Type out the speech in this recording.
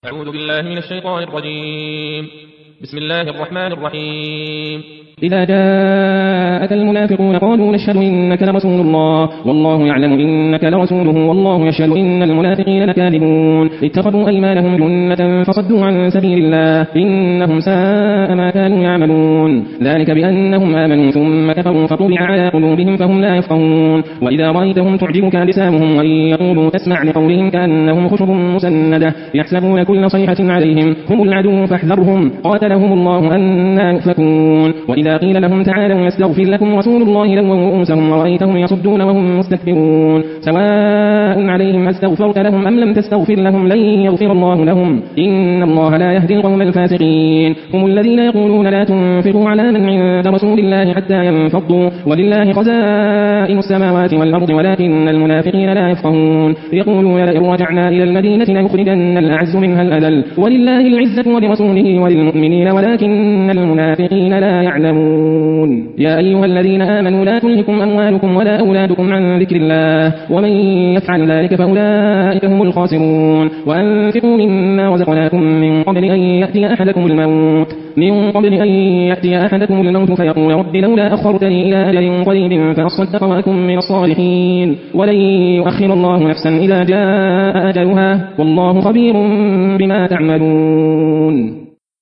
أعوذ بالله من الشيطان الرجيم. بسم الله الرحمن الرحيم. إذا جاءك المنافقون قالوا نشهد إنك لرسول الله والله يعلم إنك لرسوله والله يشهد إن المنافقين لكاذبون اتخذوا أيمانهم جنة فصدوا عن سبيل الله إنهم ساء ما كانوا يعملون ذلك بأنهم آمنوا ثم كفروا فطبع على قلوبهم فهم لا يفقهون وإذا رأيتهم تعجبك أجسامهم وإن يقولوا تسمع لقولهم كأنهم خشب مسندة يحسبون كل صيحة عليهم هم العدو فاحذرهم قاتلهم الله أنى يؤفكون وإذا قيل لهم تعالوا يستغفر لكم رسول الله لووا رؤوسهم ورأيتهم يصدون وهم مستكبرون سواء عليهم أستغفرت لهم أم لم تستغفر لهم لن يغفر الله لهم إن الله لا يهدي القوم الفاسقين هم الذين يقولون لا تنفقوا على من عند رسول الله حتى ينفضوا ولله خزائن السماوات والأرض ولكن المنافقين لا يفقهون يقولون لئن رجعنا إلى المدينة ليخرجن الأعز منها الأذل ولله العزة ولرسوله وللمؤمنين ولكن المنافقين لا يعلمون يا أيها الذين آمنوا لا تلهكم أموالكم ولا أولادكم عن ذكر الله ومن يفعل ذلك فأولئك هم الخاسرون وأنفقوا مما رزقناكم من قبل أن يأتي أحدكم الموت فيقول رب لولا أخرتني إلى أجل قريب فأصدق وأكن من الصالحين ولن يؤخر الله نفسا إذا جاء أجلها والله خبير بما تعملون.